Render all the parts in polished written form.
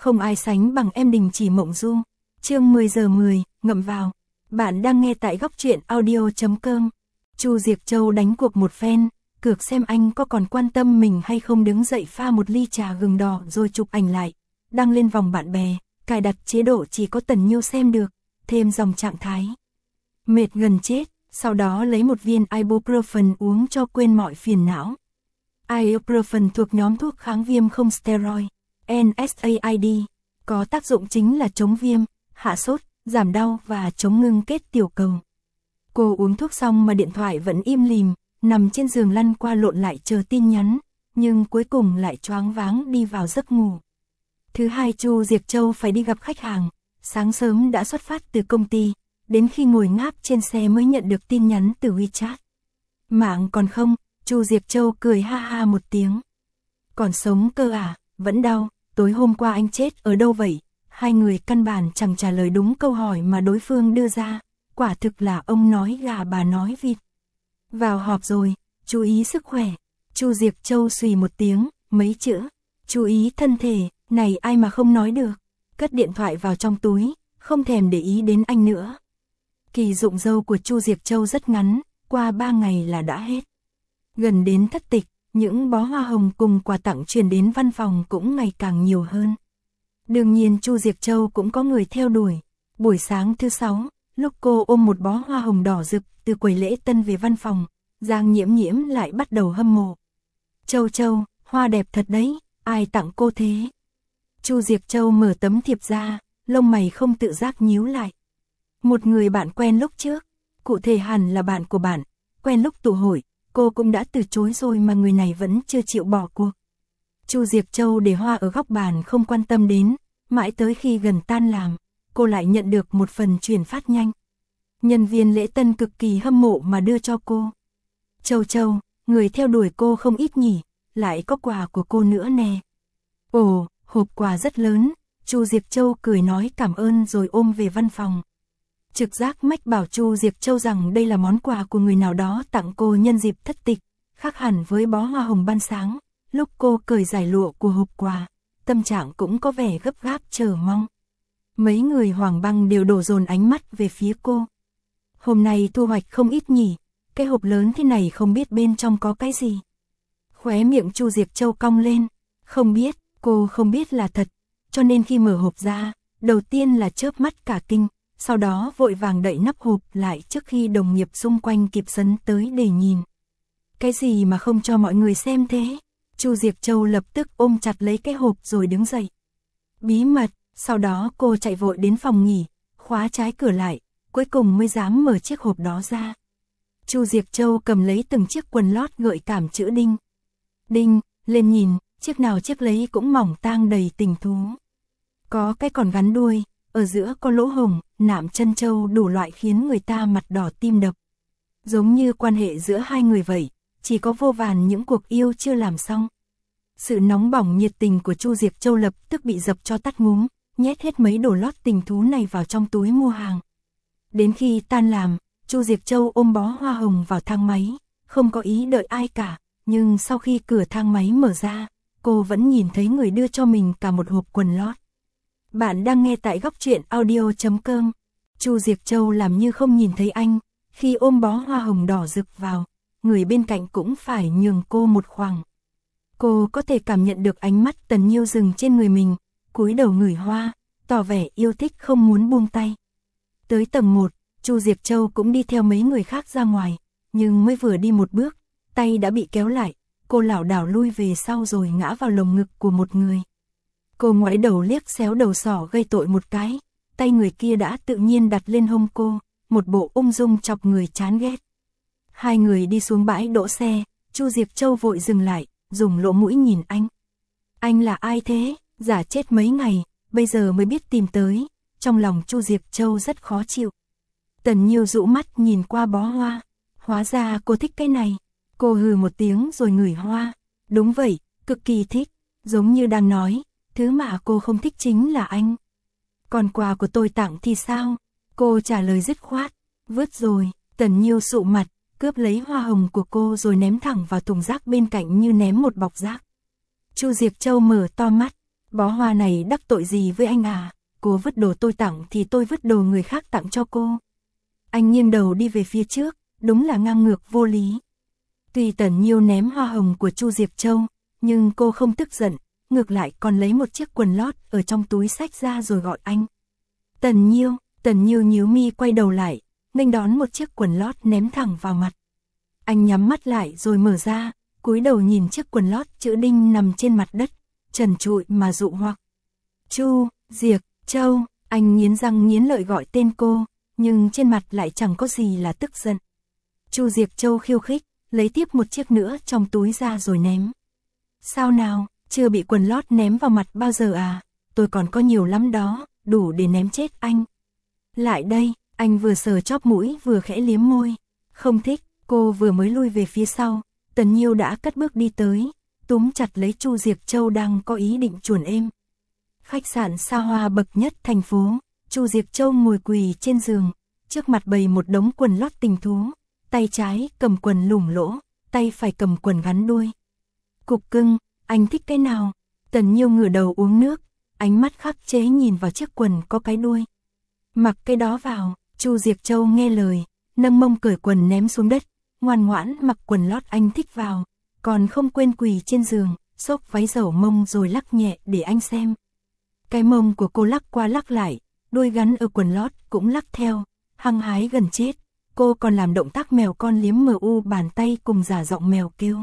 không ai sánh bằng em Đình Chỉ Mộng Du. Chương 10 giờ 10, ngậm vào. Bạn đang nghe tại góc truyện audio.com. Chu Diệc Châu đánh cuộc một phen, cược xem anh có còn quan tâm mình hay không, đứng dậy pha một ly trà gừng đỏ rồi chụp ảnh lại, đăng lên vòng bạn bè, cài đặt chế độ chỉ có Tần Nhiêu xem được, thêm dòng trạng thái mệt gần chết, sau đó lấy một viên ibuprofen uống cho quên mọi phiền não. Ibuprofen thuộc nhóm thuốc kháng viêm không steroid, NSAID, có tác dụng chính là chống viêm, hạ sốt, giảm đau và chống ngưng kết tiểu cầu. Cô uống thuốc xong mà điện thoại vẫn im lìm, nằm trên giường lăn qua lộn lại chờ tin nhắn, nhưng cuối cùng lại choáng váng đi vào giấc ngủ. Thứ hai Chu Diệc Châu phải đi gặp khách hàng, sáng sớm đã xuất phát từ công ty, đến khi ngồi ngáp trên xe mới nhận được tin nhắn từ WeChat. Mạng còn không? Chu Diệc Châu cười ha ha một tiếng. Còn sống cơ à? Vẫn đau, tối hôm qua anh chết ở đâu vậy? Hai người căn bản chẳng trả lời đúng câu hỏi mà đối phương đưa ra, quả thực là ông nói gà bà nói vịt. Vào họp rồi, chú ý sức khỏe. Chu Diệc Châu xùy một tiếng, mấy chữ, chú ý thân thể, này ai mà không nói được. Cất điện thoại vào trong túi, không thèm để ý đến anh nữa. Kỳ dụng dâu của Chu Diệc Châu rất ngắn, qua 3 ngày là đã hết. Gần đến thất tịch, những bó hoa hồng cùng quà tặng truyền đến văn phòng cũng ngày càng nhiều hơn. Đương nhiên Chu Diệc Châu cũng có người theo đuổi. Buổi sáng thứ 6, lúc cô ôm một bó hoa hồng đỏ rực từ quầy lễ tân về văn phòng, Giang Nhiễm Nhiễm lại bắt đầu hâm mộ. Châu Châu, hoa đẹp thật đấy, ai tặng cô thế? Chu Diệc Châu mở tấm thiệp ra, lông mày không tự giác nhíu lại. Một người bạn quen lúc trước, cụ thể hẳn là bạn của bạn, quen lúc tụ hội, cô cũng đã từ chối rồi mà người này vẫn chưa chịu bỏ cuộc. Chu Diệc Châu để hoa ở góc bàn không quan tâm đến, mãi tới khi gần tan làm, cô lại nhận được một phần chuyển phát nhanh. Nhân viên lễ tân cực kỳ hâm mộ mà đưa cho cô. Châu Châu, người theo đuổi cô không ít nhỉ, lại có quà của cô nữa nè. Ồ, hộp quà rất lớn, Chu Diệc Châu cười nói cảm ơn rồi ôm về văn phòng. Trực giác mách bảo Chu Diệc Châu rằng đây là món quà của người nào đó tặng cô nhân dịp thất tịch, khác hẳn với bó hoa hồng ban sáng. Lúc cô cởi giải lụa của hộp quà, tâm trạng cũng có vẻ gấp gáp chờ mong. Mấy người Hoàng Băng đều đổ dồn ánh mắt về phía cô. Hôm nay thu hoạch không ít nhỉ, cái hộp lớn thế này không biết bên trong có cái gì. Khóe miệng Chu Diệc Châu cong lên, không biết, cô không biết là thật, cho nên khi mở hộp ra, đầu tiên là chớp mắt cả kinh, sau đó vội vàng đậy nắp hộp lại trước khi đồng nghiệp xung quanh kịp sấn tới để nhìn. Cái gì mà không cho mọi người xem thế? Chu Diệc Châu lập tức ôm chặt lấy cái hộp rồi đứng dậy. Bí mật, sau đó cô chạy vội đến phòng nghỉ, khóa trái cửa lại, cuối cùng mới dám mở chiếc hộp đó ra. Chu Diệc Châu cầm lấy từng chiếc quần lót gợi cảm chữ đinh. Đinh, lên nhìn, chiếc nào chiếc lấy cũng mỏng tang đầy tình thú. Có cái còn gắn đuôi, ở giữa có lỗ hổng, nạm chân châu đủ loại khiến người ta mặt đỏ tim đập. Giống như quan hệ giữa hai người vậy, chỉ có vô vàn những cuộc yêu chưa làm xong. Sự nóng bỏng nhiệt tình của Chu Diệc Châu lập tức bị dập cho tắt ngúm, nhét hết mấy đồ lót tình thú này vào trong túi mua hàng. Đến khi tan làm, Chu Diệc Châu ôm bó hoa hồng vào thang máy, không có ý đợi ai cả, nhưng sau khi cửa thang máy mở ra, cô vẫn nhìn thấy người đưa cho mình cả một hộp quần lót. Bạn đang nghe tại góc truyện audio.com. Chu Diệc Châu làm như không nhìn thấy anh, khi ôm bó hoa hồng đỏ rực vào, người bên cạnh cũng phải nhường cô một khoảng. Cô có thể cảm nhận được ánh mắt Tần Nhiêu dừng trên người mình, cúi đầu ngửi hoa, tỏ vẻ yêu thích không muốn buông tay. Tới tầng 1, Chu Diệc Châu cũng đi theo mấy người khác ra ngoài, nhưng mới vừa đi một bước, tay đã bị kéo lại, cô lảo đảo lui về sau rồi ngã vào lồng ngực của một người. Cô ngoái đầu liếc xéo đầu sỏ gây tội một cái, tay người kia đã tự nhiên đặt lên hông cô, một bộ ung dung chọc người chán ghét. Hai người đi xuống bãi đỗ xe, Chu Diệc Châu vội dừng lại, dùng lỗ mũi nhìn anh. Anh là ai thế? Giả chết mấy ngày, bây giờ mới biết tìm tới. Trong lòng Chu Diệc Châu rất khó chịu. Tần Nhiêu dụ mắt nhìn qua bó hoa. Hóa ra cô thích cái này. Cô hừ một tiếng rồi ngửi hoa. Đúng vậy, cực kỳ thích. Giống như đang nói, thứ mà cô không thích chính là anh. Còn quà của tôi tặng thì sao? Cô trả lời dứt khoát. Vứt rồi. Tần Nhiêu sụ mặt, cướp lấy hoa hồng của cô rồi ném thẳng vào thùng rác bên cạnh như ném một bọc rác. Chu Diệc Châu mở to mắt. Bó hoa này đắc tội gì với anh à? Cô vứt đồ tôi tặng thì tôi vứt đồ người khác tặng cho cô. Anh nghiêng đầu đi về phía trước, đúng là ngang ngược vô lý. Tuy Tần Nhiêu ném hoa hồng của Chu Diệp Châu, nhưng cô không tức giận, ngược lại còn lấy một chiếc quần lót ở trong túi xách ra rồi gọi anh. Tần Nhiêu nhíu mi quay đầu lại, nghênh đón một chiếc quần lót ném thẳng vào mặt. Anh nhắm mắt lại rồi mở ra, cúi đầu nhìn chiếc quần lót chữ đinh nằm trên mặt đất, trần trụi mà dụ hoặc. Chu Diệp Châu, anh nghiến răng nghiến lợi gọi tên cô, nhưng trên mặt lại chẳng có gì là tức giận. Chu Diệp Châu khiêu khích, lấy tiếp một chiếc nữa trong túi ra rồi ném. Sao nào, chưa bị quần lót ném vào mặt bao giờ à? Tôi còn có nhiều lắm đó, đủ để ném chết anh. Lại đây, anh vừa sờ chóp mũi vừa khẽ liếm môi. Không thích, cô vừa mới lui về phía sau, Tần Nhiêu đã cất bước đi tới, túm chặt lấy Chu Diệp Châu đang có ý định chuồn êm. Khách sạn xa hoa bậc nhất thành phố, Chu Diệp Châu ngồi quỳ trên giường, trước mặt bày một đống quần lót tình thú, tay trái cầm quần lủng lỗ, tay phải cầm quần gắn đuôi. Cục cưng, anh thích cái nào? Tần Nhiêu ngửa đầu uống nước, ánh mắt khắc chế nhìn vào chiếc quần có cái đuôi. Mặc cái đó vào, Chu Diệp Châu nghe lời, nâng mông cởi quần ném xuống đất, ngoan ngoãn mặc quần lót anh thích vào, còn không quên quỳ trên giường, xốc váy dẩu mông rồi lắc nhẹ để anh xem. Cái mông của cô lắc qua lắc lại, đuôi gắn ở quần lót cũng lắc theo, hăng hái gần chết. Cô còn làm động tác mèo con liếm bàn tay cùng giả giọng mèo kêu.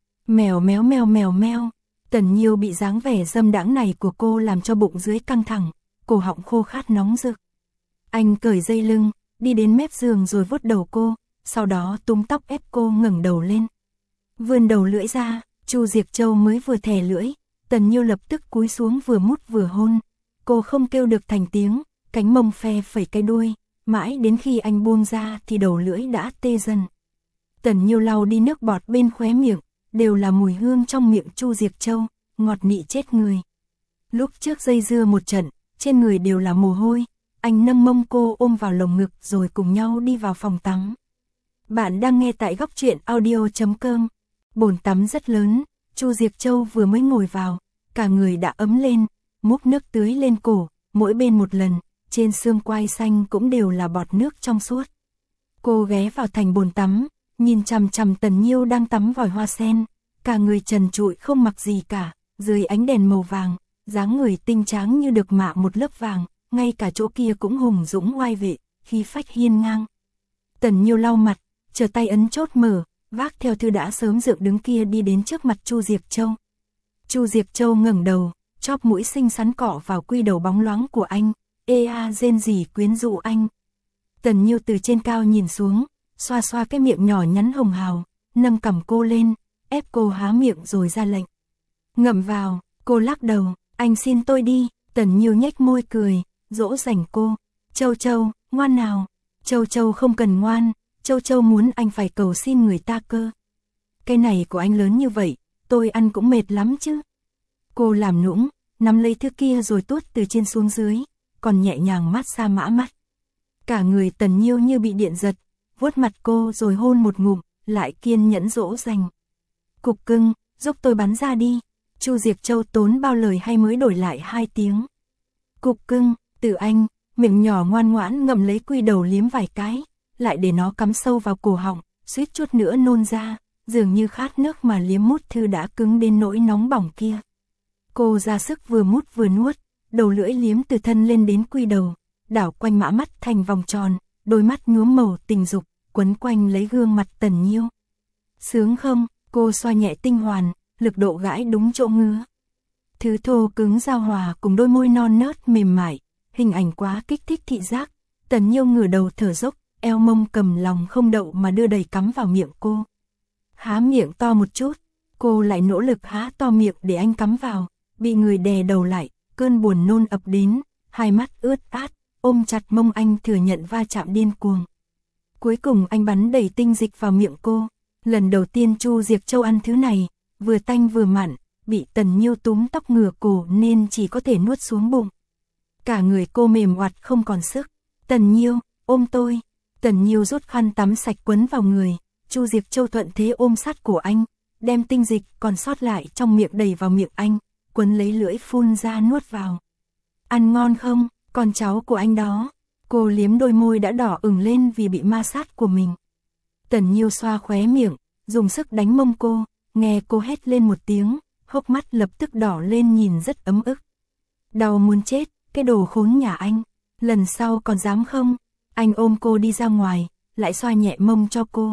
Mèo méo mèo mèo mèo. Tần Nhiêu bị dáng vẻ dâm đãng này của cô làm cho bụng dưới căng thẳng, cổ họng khô khát nóng rực. Anh cởi dây lưng, đi đến mép giường rồi vuốt đầu cô, sau đó túm tóc ép cô ngẩng đầu lên. Vươn đầu lưỡi ra, Chu Diệp Châu mới vừa thè lưỡi, Tần Nhiêu lập tức cúi xuống vừa mút vừa hôn. Cô không kêu được thành tiếng, cánh mông phe phẩy cái đuôi, mãi đến khi anh buông ra thì đầu lưỡi đã tê dần. Tần Nhiêu lau đi nước bọt bên khóe miệng, đều là mùi hương trong miệng Chu Diệp Châu, ngọt nị chết người. Lúc trước dây dưa một trận, trên người đều là mồ hôi, anh nâng mông cô ôm vào lồng ngực rồi cùng nhau đi vào phòng tắm. Bạn đang nghe tại góc truyện audio.com. Bồn tắm rất lớn, Chu Diệp Châu vừa mới ngồi vào, cả người đã ấm lên, múc nước tưới lên cổ, mỗi bên một lần, trên xương quai xanh cũng đều là bọt nước trong suốt. Cô ghé vào thành bồn tắm, nhìn chằm chằm Tần Nhiêu đang tắm vòi hoa sen, cả người trần trụi không mặc gì cả, dưới ánh đèn màu vàng, dáng người tinh tráng như được mạ một lớp vàng, ngay cả chỗ kia cũng hùng dũng oai vệ, khí phách hiên ngang. Tần Nhiêu lau mặt, chờ tay ấn chốt mở, vác theo thư đã sớm dựng đứng kia đi đến trước mặt Chu Diệp Châu. Chu Diệp Châu ngẩng đầu, chóp mũi xinh xắn cọ vào quy đầu bóng loáng của anh, rên rỉ quyến rũ anh. Tần Nhiêu từ trên cao nhìn xuống, xoa xoa cái miệng nhỏ nhắn hồng hào, nâng cằm cô lên, ép cô há miệng rồi ra lệnh. Ngậm vào, cô lắc đầu, anh xin tôi đi. Tần Nhiêu nhếch môi cười, dỗ dành cô. Châu Châu, ngoan nào. Châu Châu không cần ngoan, Châu Châu muốn anh phải cầu xin người ta cơ. Cái này của anh lớn như vậy, tôi ăn cũng mệt lắm chứ. Cô làm nũng, nắm lấy thứ kia rồi tuốt từ trên xuống dưới, còn nhẹ nhàng mát xa mã mắt. Cả người Tần Nhiêu như bị điện giật, vuốt mặt cô rồi hôn một ngụm, lại kiên nhẫn dỗ dành. Cục cưng, giúp tôi bắn ra đi. Chu Diệp Châu tốn bao lời hay mới đổi lại 2 tiếng. Cục cưng, từ anh, miệng nhỏ ngoan ngoãn ngậm lấy quy đầu liếm vài cái, lại để nó cắm sâu vào cổ họng, suýt chút nữa nôn ra, dường như khát nước mà liếm mút thư đã cứng đến nỗi nóng bỏng kia. Cô ra sức vừa mút vừa nuốt, đầu lưỡi liếm từ thân lên đến quy đầu, đảo quanh mã mắt thành vòng tròn, đôi mắt nhuốm màu tình dục, quấn quanh lấy gương mặt Tần Nhiêu. Sướng không? Cô xoa nhẹ tinh hoàn, lực độ gãi đúng chỗ ngứa. Thứ thô cứng giao hòa cùng đôi môi non nớt mềm mại, hình ảnh quá kích thích thị giác. Tần Nhiêu ngửa đầu thở dốc, eo mông cầm lòng không đậu mà đưa đầy cắm vào miệng cô. Há miệng to một chút, cô lại nỗ lực há to miệng để anh cắm vào, bị người đè đầu lại, cơn buồn nôn ập đến, hai mắt ướt át, ôm chặt mông anh thừa nhận va chạm điên cuồng. Cuối cùng anh bắn đầy tinh dịch vào miệng cô. Lần đầu tiên Chu Diệp Châu ăn thứ này, vừa tanh vừa mặn, bị Tần Nhiêu túm tóc ngửa cổ nên chỉ có thể nuốt xuống bụng. Cả người cô mềm oặt không còn sức. Tần Nhiêu, ôm tôi. Tần Nhiêu rút khăn tắm sạch quấn vào người, Chu Diệp Châu thuận thế ôm sát cổ anh, đem tinh dịch còn sót lại trong miệng đầy vào miệng anh, quấn lấy lưỡi phun ra nuốt vào. Ăn ngon không, con cháu của anh đó. Cô liếm đôi môi đã đỏ ửng lên vì bị ma sát của mình. Tần Nhiêu xoa khóe miệng, dùng sức đánh mông cô, nghe cô hét lên một tiếng, hốc mắt lập tức đỏ lên nhìn rất ấm ức. Đau muốn chết, cái đồ khốn nhà anh, lần sau còn dám không? Anh ôm cô đi ra ngoài, lại xoa nhẹ mông cho cô.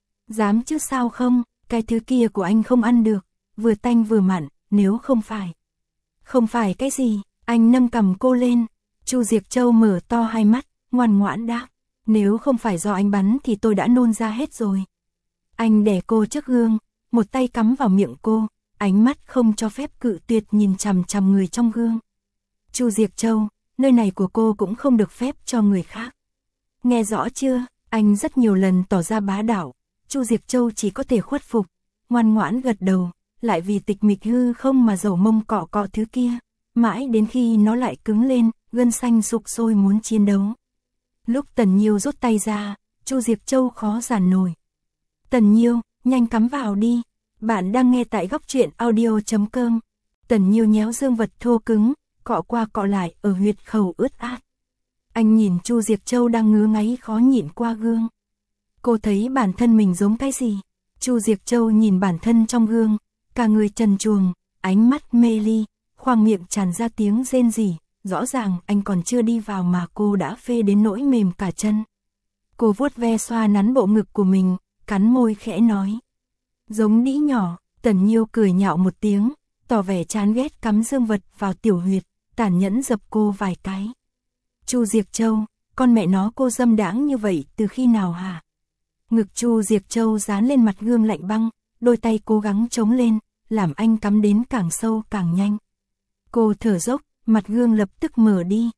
Dám chứ sao không, cái thứ kia của anh không ăn được, vừa tanh vừa mặn, nếu không phải. Không phải cái gì, anh nâng cầm cô lên. Chu Diệc Châu mở to hai mắt, ngoan ngoãn đáp, nếu không phải do anh bắn thì tôi đã nôn ra hết rồi. Anh đè cô trước gương, một tay cắm vào miệng cô, ánh mắt không cho phép cự tuyệt nhìn chằm chằm người trong gương. Chu Diệc Châu, nơi này của cô cũng không được phép cho người khác. Nghe rõ chưa, anh rất nhiều lần tỏ ra bá đạo, Chu Diệc Châu chỉ có thể khuất phục, ngoan ngoãn gật đầu, lại vì tịch mịch hư không mà dầu mông cọ cọ thứ kia, mãi đến khi nó lại cứng lên, gân xanh sục sôi muốn chiến đấu. Lúc Tần Nhiêu rút tay ra, Chu Diệc Châu khó giản nổi. Tần Nhiêu, nhanh cắm vào đi. Bạn đang nghe tại góc truyện audio.com. Tần Nhiêu nhéo dương vật thô cứng, cọ qua cọ lại ở huyệt khẩu ướt át. Anh nhìn Chu Diệc Châu đang ngứa ngáy khó nhịn qua gương. Cô thấy bản thân mình giống cái gì? Chu Diệc Châu nhìn bản thân trong gương, cả người trần truồng, ánh mắt mê ly, khoang miệng tràn ra tiếng rên rỉ. Rõ ràng anh còn chưa đi vào mà cô đã phê đến nỗi mềm cả chân. Cô vuốt ve xoa nắn bộ ngực của mình, cắn môi khẽ nói. Giống đĩ nhỏ. Tần Nhiêu cười nhạo một tiếng, tỏ vẻ chán ghét cắm dương vật vào tiểu huyệt, tàn nhẫn dập cô vài cái. Chu Diệc Châu, con mẹ nó cô dâm đãng như vậy từ khi nào hả? Ngực Chu Diệc Châu dán lên mặt gương lạnh băng, đôi tay cố gắng chống lên, làm anh cắm đến càng sâu càng nhanh. Cô thở dốc, mặt gương lập tức mở đi.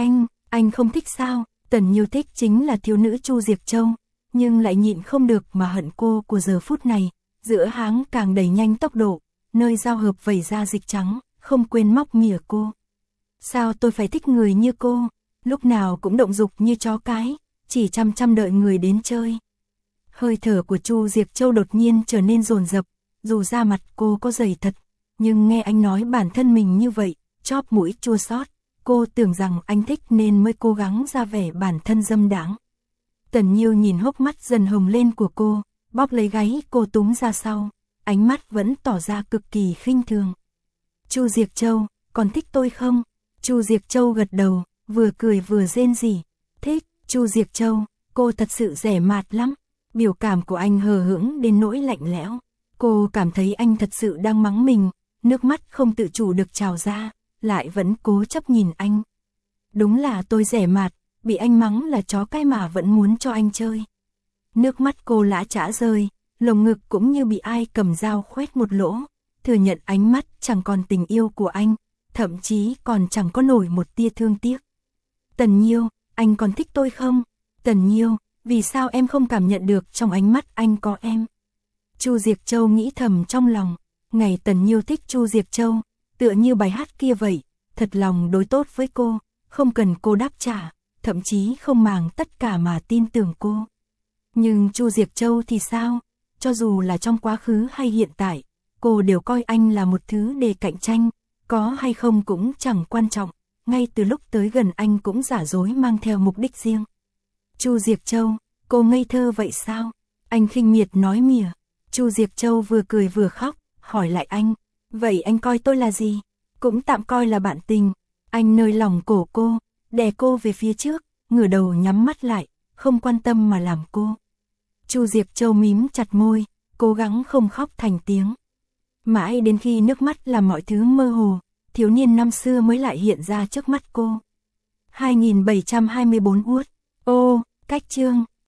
Anh không thích sao? Tần Nhiêu thích chính là thiếu nữ Chu Diệc Châu, nhưng lại nhịn không được mà hận cô của giờ phút này. Giữa háng càng đẩy nhanh tốc độ, nơi giao hợp vẩy ra dịch trắng, không quên móc mỉa cô. Sao tôi phải thích người như cô, lúc nào cũng động dục như chó cái, chỉ chăm đợi người đến chơi. Hơi thở của Chu Diệc Châu đột nhiên trở nên dồn dập, dù da mặt cô có dày thật, nhưng nghe anh nói bản thân mình như vậy, chóp mũi chua xót. Cô tưởng rằng anh thích nên mới cố gắng ra vẻ bản thân dâm đãng. Tần Nhiêu nhìn hốc mắt dần hồng lên của cô, bóp lấy gáy cô túm ra sau, ánh mắt vẫn tỏ ra cực kỳ khinh thường. Chu Diệc Châu, còn thích tôi không? Chu Diệc Châu gật đầu, vừa cười vừa rên rỉ. Thích. Chu Diệc Châu, cô thật sự dè mạt lắm. Biểu cảm của anh hờ hững đến nỗi lạnh lẽo. Cô cảm thấy anh thật sự đang mắng mình, nước mắt không tự chủ được trào ra, lại vẫn cố chấp nhìn anh. Đúng là tôi dè mạt, bị anh mắng là chó cái mà vẫn muốn cho anh chơi. Nước mắt cô lã chã rơi, lồng ngực cũng như bị ai cầm dao khoét một lỗ, thừa nhận ánh mắt chẳng còn tình yêu của anh, thậm chí còn chẳng có nổi một tia thương tiếc. Tần Nhiêu, anh còn thích tôi không? Tần Nhiêu, vì sao em không cảm nhận được trong ánh mắt anh có em? Chu Diệc Châu nghĩ thầm trong lòng, ngày Tần Nhiêu thích Chu Diệc Châu, tựa như bài hát kia vậy, thật lòng đối tốt với cô, không cần cô đáp trả, thậm chí không màng tất cả mà tin tưởng cô. Nhưng Chu Diệc Châu thì sao? Cho dù là trong quá khứ hay hiện tại, cô đều coi anh là một thứ để cạnh tranh, có hay không cũng chẳng quan trọng, ngay từ lúc tới gần anh cũng giả dối mang theo mục đích riêng. Chu Diệc Châu, cô ngây thơ vậy sao? Anh khinh miệt nói mỉa. Chu Diệc Châu vừa cười vừa khóc, hỏi lại anh, vậy anh coi tôi là gì? Cũng tạm coi là bạn tình. Anh nơi lòng cổ cô, đè cô về phía trước, ngửa đầu nhắm mắt lại, không quan tâm mà làm cô. Chu Diệc Châu mím chặt môi, cố gắng không khóc thành tiếng. Mãi đến khi nước mắt làm mọi thứ mơ hồ, thiếu niên năm xưa mới lại hiện ra trước mắt cô. 2724 Út. Ô, cách chương.